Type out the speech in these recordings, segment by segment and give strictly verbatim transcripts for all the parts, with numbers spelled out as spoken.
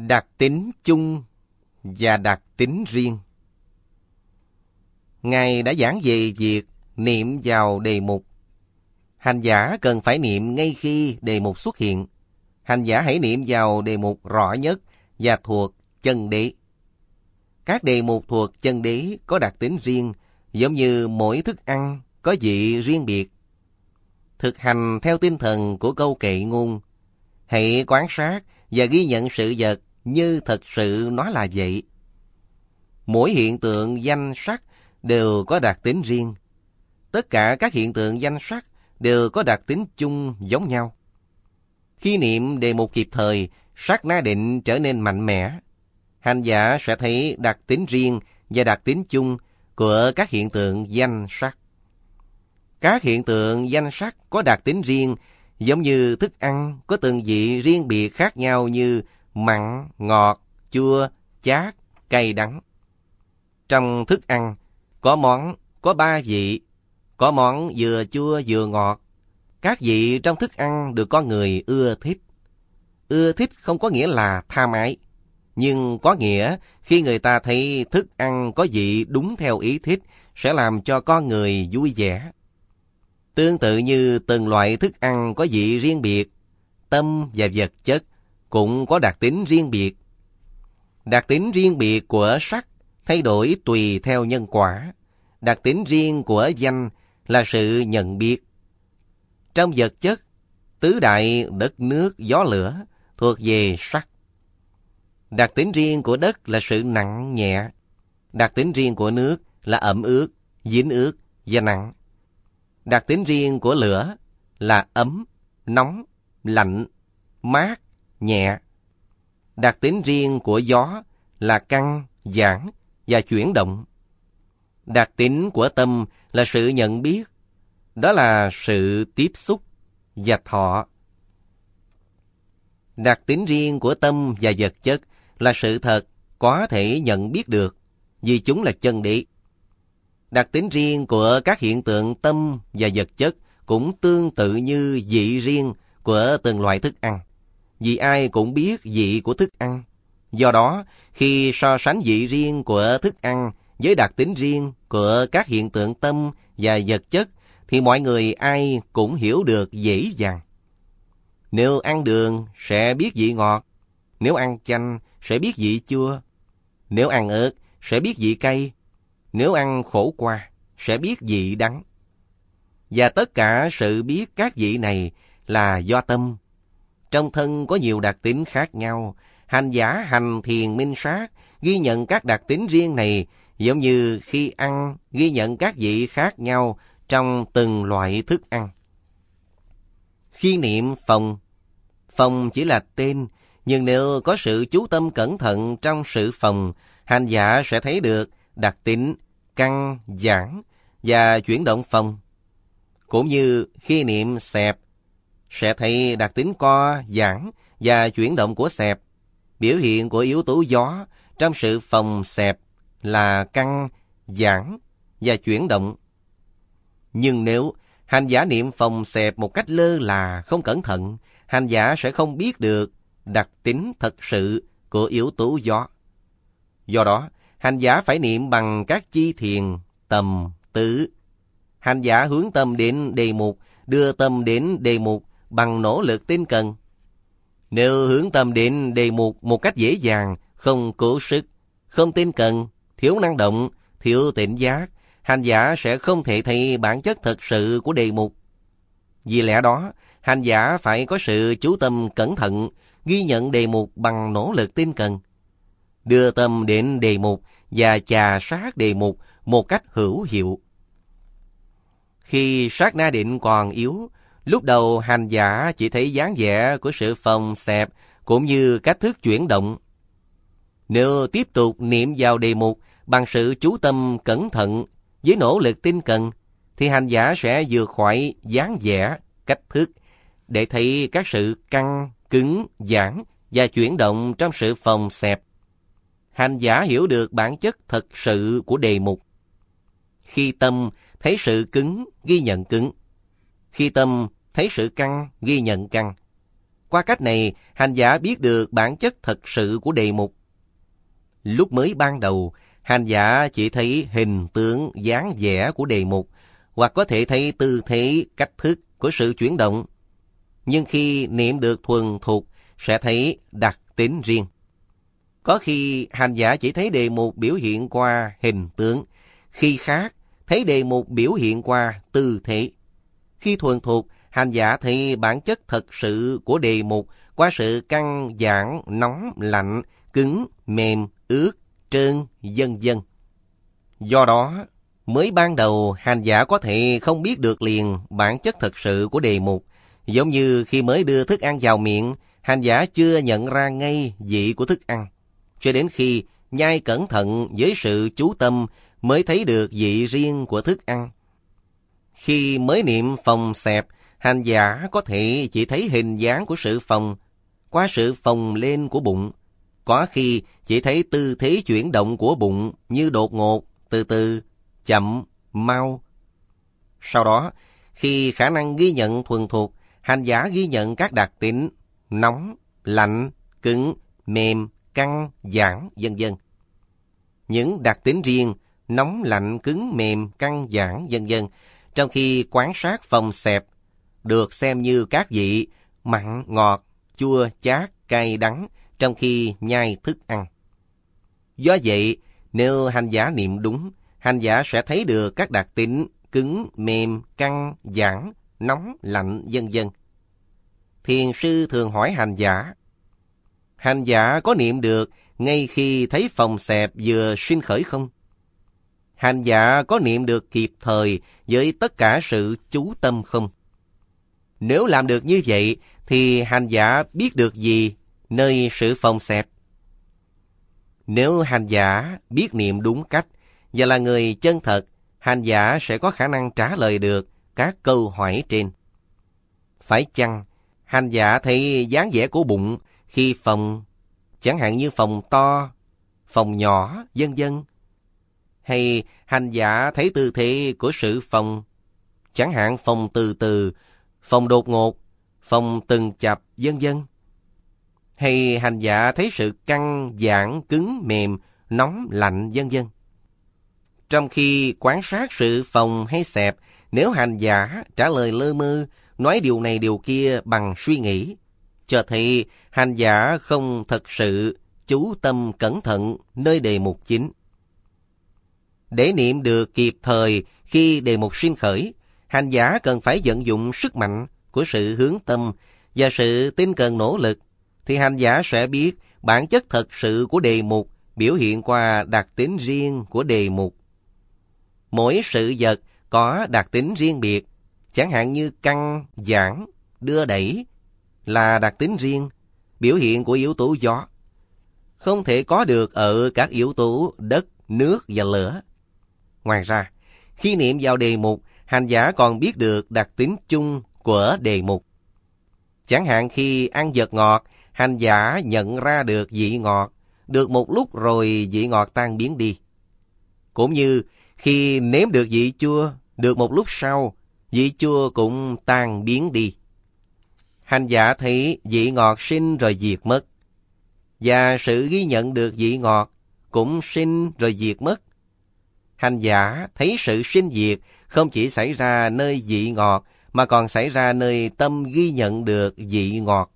Đặc tính chung và đặc tính riêng. Ngài đã giảng về việc niệm vào đề mục. Hành giả cần phải niệm ngay khi đề mục xuất hiện. Hành giả hãy niệm vào đề mục rõ nhất và thuộc chân đế. Các đề mục thuộc chân đế có đặc tính riêng, giống như mỗi thức ăn có vị riêng biệt. Thực hành theo tinh thần của câu kệ ngôn. Hãy quan sát và ghi nhận sự vật như thật sự nó là vậy. Mỗi hiện tượng danh sắc đều có đặc tính riêng. Tất cả các hiện tượng danh sắc đều có đặc tính chung giống nhau. Khi niệm đề mục kịp thời, sát na định trở nên mạnh mẽ. Hành giả sẽ thấy đặc tính riêng và đặc tính chung của các hiện tượng danh sắc. Các hiện tượng danh sắc có đặc tính riêng, giống như thức ăn có từng vị riêng biệt khác nhau như mặn, ngọt, chua, chát, cay, đắng. Trong thức ăn, có món có ba vị, có món vừa chua vừa ngọt. Các vị trong thức ăn được con người ưa thích. Ưa thích không có nghĩa là tham ái, nhưng có nghĩa khi người ta thấy thức ăn có vị đúng theo ý thích sẽ làm cho con người vui vẻ. Tương tự như từng loại thức ăn có vị riêng biệt, tâm và vật chất cũng có đặc tính riêng biệt. Đặc tính riêng biệt của sắc thay đổi tùy theo nhân quả. Đặc tính riêng của danh là sự nhận biết. Trong vật chất, tứ đại đất nước gió lửa thuộc về sắc. Đặc tính riêng của đất là sự nặng nhẹ. Đặc tính riêng của nước là ẩm ướt, dính ướt và nặng. Đặc tính riêng của lửa là ấm, nóng, lạnh, mát, nhẹ. Đặc tính riêng của gió là căng, giãn và chuyển động. Đặc tính của tâm là sự nhận biết. Đó là sự tiếp xúc và thọ. Đặc tính riêng của tâm và vật chất là sự thật có thể nhận biết được, vì chúng là chân đế. Đặc tính riêng của các hiện tượng tâm và vật chất cũng tương tự như vị riêng của từng loại thức ăn, vì ai cũng biết vị của thức ăn. Do đó, khi so sánh vị riêng của thức ăn với đặc tính riêng của các hiện tượng tâm và vật chất, thì mọi người ai cũng hiểu được dễ dàng. Nếu ăn đường sẽ biết vị ngọt, nếu ăn chanh sẽ biết vị chua, nếu ăn ớt sẽ biết vị cay, nếu ăn khổ qua sẽ biết vị đắng. Và tất cả sự biết các vị này là do tâm. Trong thân có nhiều đặc tính khác nhau. Hành giả hành thiền minh sát ghi nhận các đặc tính riêng này, giống như khi ăn ghi nhận các vị khác nhau trong từng loại thức ăn. Khi niệm phòng, phòng chỉ là tên, nhưng nếu có sự chú tâm cẩn thận trong sự phòng, hành giả sẽ thấy được đặc tính căng, giãn và chuyển động phòng. Cũng như khi niệm xẹp, sẽ thấy đặc tính co, giãn và chuyển động của xẹp. Biểu hiện của yếu tố gió trong sự phòng xẹp là căng, giãn và chuyển động. Nhưng nếu hành giả niệm phòng xẹp một cách lơ là, không cẩn thận, hành giả sẽ không biết được đặc tính thật sự của yếu tố gió. Do đó, hành giả phải niệm bằng các chi thiền, tầm, tứ. Hành giả hướng tâm đến đề mục, đưa tâm đến đề mục bằng nỗ lực tinh cần. Nếu hướng tâm đến đề mục một cách dễ dàng, không cố sức, không tinh cần, thiếu năng động, thiếu tỉnh giác, hành giả sẽ không thể thấy bản chất thật sự của đề mục. Vì lẽ đó, hành giả phải có sự chú tâm cẩn thận, ghi nhận đề mục bằng nỗ lực tinh cần. Đưa tâm đến đề mục và chà sát đề mục một cách hữu hiệu. Khi sát na định còn yếu, lúc đầu hành giả chỉ thấy dáng vẻ của sự phòng xẹp cũng như cách thức chuyển động. Nếu tiếp tục niệm vào đề mục bằng sự chú tâm cẩn thận với nỗ lực tinh cần, thì hành giả sẽ vượt khỏi dáng vẻ, cách thức để thấy các sự căng, cứng, giãn và chuyển động trong sự phòng xẹp. Hành giả hiểu được bản chất thật sự của đề mục. Khi tâm thấy sự cứng, ghi nhận cứng. Khi tâm thấy sự căng, ghi nhận căng. Qua cách này, hành giả biết được bản chất thật sự của đề mục. Lúc mới ban đầu, hành giả chỉ thấy hình tướng dáng vẻ của đề mục, hoặc có thể thấy tư thế, cách thức của sự chuyển động. Nhưng khi niệm được thuần thục, sẽ thấy đặc tính riêng. Có khi hành giả chỉ thấy đề mục biểu hiện qua hình tướng, khi khác thấy đề mục biểu hiện qua tư thế. Khi thuần thục, hành giả thấy bản chất thật sự của đề mục qua sự căng giãn, nóng, lạnh, cứng, mềm, ướt, trơn, vân vân. Do đó, mới ban đầu hành giả có thể không biết được liền bản chất thật sự của đề mục. Giống như khi mới đưa thức ăn vào miệng, hành giả chưa nhận ra ngay vị của thức ăn. Cho đến khi nhai cẩn thận với sự chú tâm mới thấy được vị riêng của thức ăn. Khi mới niệm phồng xẹp, hành giả có thể chỉ thấy hình dáng của sự phồng qua sự phồng lên của bụng. Có khi chỉ thấy tư thế chuyển động của bụng như đột ngột, từ từ, chậm, mau. Sau đó, khi khả năng ghi nhận thuần thục, hành giả ghi nhận các đặc tính nóng, lạnh, cứng, mềm, căng, giãn, vân vân. Những đặc tính riêng nóng, lạnh, cứng, mềm, căng, giãn, vân vân trong khi quan sát phồng xẹp được xem như các vị mặn, ngọt, chua, chát, cay, đắng trong khi nhai thức ăn. Do vậy, nếu hành giả niệm đúng, hành giả sẽ thấy được các đặc tính cứng, mềm, căng, giãn, nóng, lạnh, vân vân. Thiền sư thường hỏi hành giả: hành giả có niệm được ngay khi thấy phồng xẹp vừa sinh khởi không? Hành giả có niệm được kịp thời với tất cả sự chú tâm không? Nếu làm được như vậy, thì hành giả biết được gì nơi sự phồng xẹp? Nếu hành giả biết niệm đúng cách và là người chân thật, hành giả sẽ có khả năng trả lời được các câu hỏi trên. Phải chăng hành giả thấy dáng vẻ của bụng khi phồng, chẳng hạn như phồng to, phồng nhỏ, vân vân? Hay hành giả thấy tư thế của sự phồng, chẳng hạn phồng từ từ, phồng đột ngột, phồng từng chập, vân vân? Hay hành giả thấy sự căng, giãn, cứng, mềm, nóng, lạnh, vân vân? Trong khi quan sát sự phồng hay xẹp, nếu hành giả trả lời lơ mơ, nói điều này điều kia bằng suy nghĩ, cho thấy hành giả không thật sự chú tâm cẩn thận nơi đề mục chính. Để niệm được kịp thời khi đề mục sinh khởi, hành giả cần phải vận dụng sức mạnh của sự hướng tâm và sự tinh cần nỗ lực, thì hành giả sẽ biết bản chất thật sự của đề mục biểu hiện qua đặc tính riêng của đề mục. Mỗi sự vật có đặc tính riêng biệt, chẳng hạn như căng, giãn, đưa đẩy là đặc tính riêng, biểu hiện của yếu tố gió. Không thể có được ở các yếu tố đất, nước và lửa. Ngoài ra, khi niệm vào đề mục, hành giả còn biết được đặc tính chung của đề mục. Chẳng hạn khi ăn vật ngọt, hành giả nhận ra được vị ngọt, được một lúc rồi vị ngọt tan biến đi. Cũng như khi nếm được vị chua, được một lúc sau, vị chua cũng tan biến đi. Hành giả thấy vị ngọt sinh rồi diệt mất, và sự ghi nhận được vị ngọt cũng sinh rồi diệt mất. Hành giả thấy sự sinh diệt không chỉ xảy ra nơi vị ngọt, mà còn xảy ra nơi tâm ghi nhận được vị ngọt.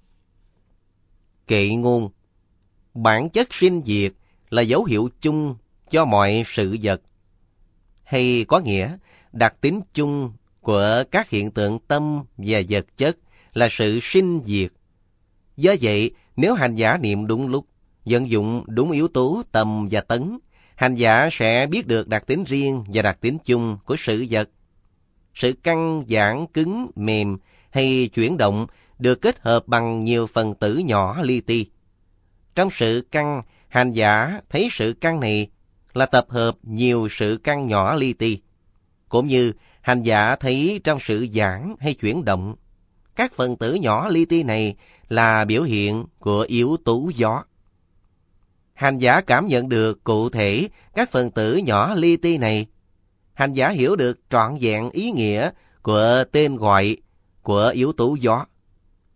Kệ ngôn: bản chất sinh diệt là dấu hiệu chung cho mọi sự vật, hay có nghĩa đặc tính chung của các hiện tượng tâm và vật chất là sự sinh diệt. Do vậy, nếu hành giả niệm đúng lúc, vận dụng đúng yếu tố tâm và tấn, hành giả sẽ biết được đặc tính riêng và đặc tính chung của sự vật. Sự căng, giãn, cứng, mềm hay chuyển động được kết hợp bằng nhiều phần tử nhỏ li ti. Trong sự căng, hành giả thấy sự căng này là tập hợp nhiều sự căng nhỏ li ti. Cũng như hành giả thấy trong sự giãn hay chuyển động, các phần tử nhỏ li ti này là biểu hiện của yếu tố gió. Hành giả cảm nhận được cụ thể các phần tử nhỏ li ti này. Hành giả hiểu được trọn vẹn ý nghĩa của tên gọi của yếu tố gió.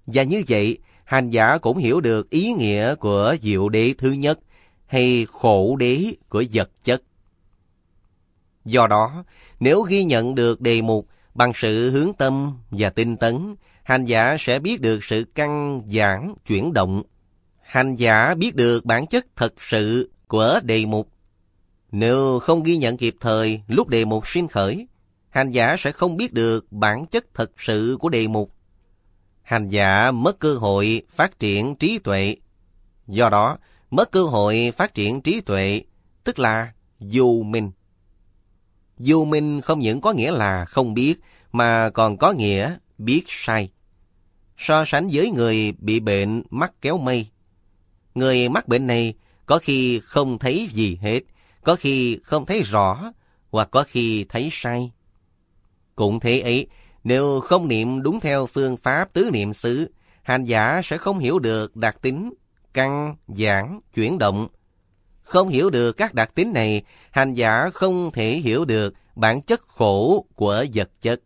Và như vậy, hành giả cũng hiểu được ý nghĩa của diệu đế thứ nhất hay khổ đế của vật chất. Do đó, nếu ghi nhận được đề mục bằng sự hướng tâm và tinh tấn, hành giả sẽ biết được sự căn giản chuyển động. Hành giả biết được bản chất thật sự của đề mục. Nếu không ghi nhận kịp thời lúc đề mục sinh khởi, hành giả sẽ không biết được bản chất thật sự của đề mục. Hành giả mất cơ hội phát triển trí tuệ. Do đó, mất cơ hội phát triển trí tuệ, tức là vô minh. Vô minh không những có nghĩa là không biết, mà còn có nghĩa biết sai. So sánh với người bị bệnh mắt kéo mây. Người mắc bệnh này có khi không thấy gì hết, có khi không thấy rõ, hoặc có khi thấy sai. Cũng thế ấy, nếu không niệm đúng theo phương pháp tứ niệm xứ, hành giả sẽ không hiểu được đặc tính, căn, giản, chuyển động. Không hiểu được các đặc tính này, hành giả không thể hiểu được bản chất khổ của vật chất.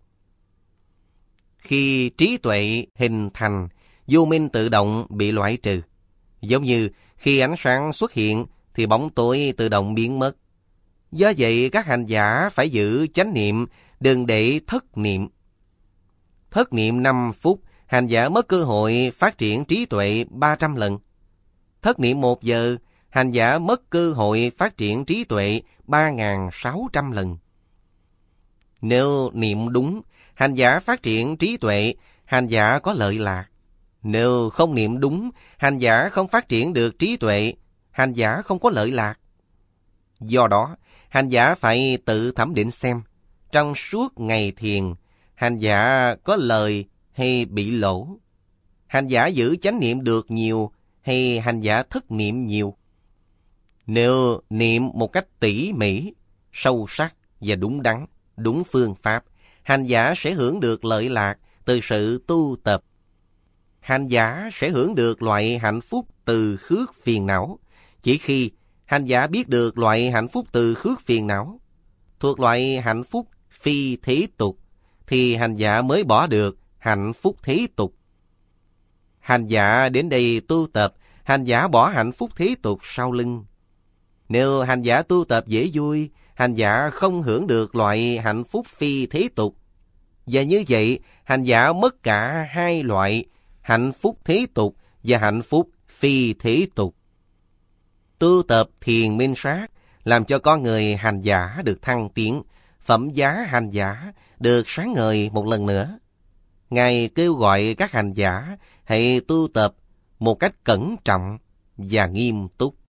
Khi trí tuệ hình thành, vô minh tự động bị loại trừ. Giống như khi ánh sáng xuất hiện thì bóng tối tự động biến mất. Do vậy các hành giả phải giữ chánh niệm, đừng để thất niệm. Thất niệm năm phút, hành giả mất cơ hội phát triển trí tuệ ba trăm lần. Thất niệm một giờ, hành giả mất cơ hội phát triển trí tuệ ba nghìn sáu trăm lần. Nếu niệm đúng, hành giả phát triển trí tuệ, hành giả có lợi lạc. Nếu không niệm đúng, hành giả không phát triển được trí tuệ, hành giả không có lợi lạc. Do đó, hành giả phải tự thẩm định xem, trong suốt ngày thiền, hành giả có lời hay bị lỗ? Hành giả giữ chánh niệm được nhiều hay hành giả thất niệm nhiều? Nếu niệm một cách tỉ mỉ, sâu sắc và đúng đắn, đúng phương pháp, hành giả sẽ hưởng được lợi lạc từ sự tu tập. Hành giả sẽ hưởng được loại hạnh phúc từ khước phiền não. Chỉ khi hành giả biết được loại hạnh phúc từ khước phiền não, thuộc loại hạnh phúc phi thế tục, thì hành giả mới bỏ được hạnh phúc thế tục. Hành giả đến đây tu tập, hành giả bỏ hạnh phúc thế tục sau lưng. Nếu hành giả tu tập dễ vui, hành giả không hưởng được loại hạnh phúc phi thế tục. Và như vậy, hành giả mất cả hai loại hạnh phúc thế tục và hạnh phúc phi thế tục. Tu tập thiền minh sát làm cho con người hành giả được thăng tiến, phẩm giá hành giả được sáng ngời một lần nữa. Ngài kêu gọi các hành giả hãy tu tập một cách cẩn trọng và nghiêm túc.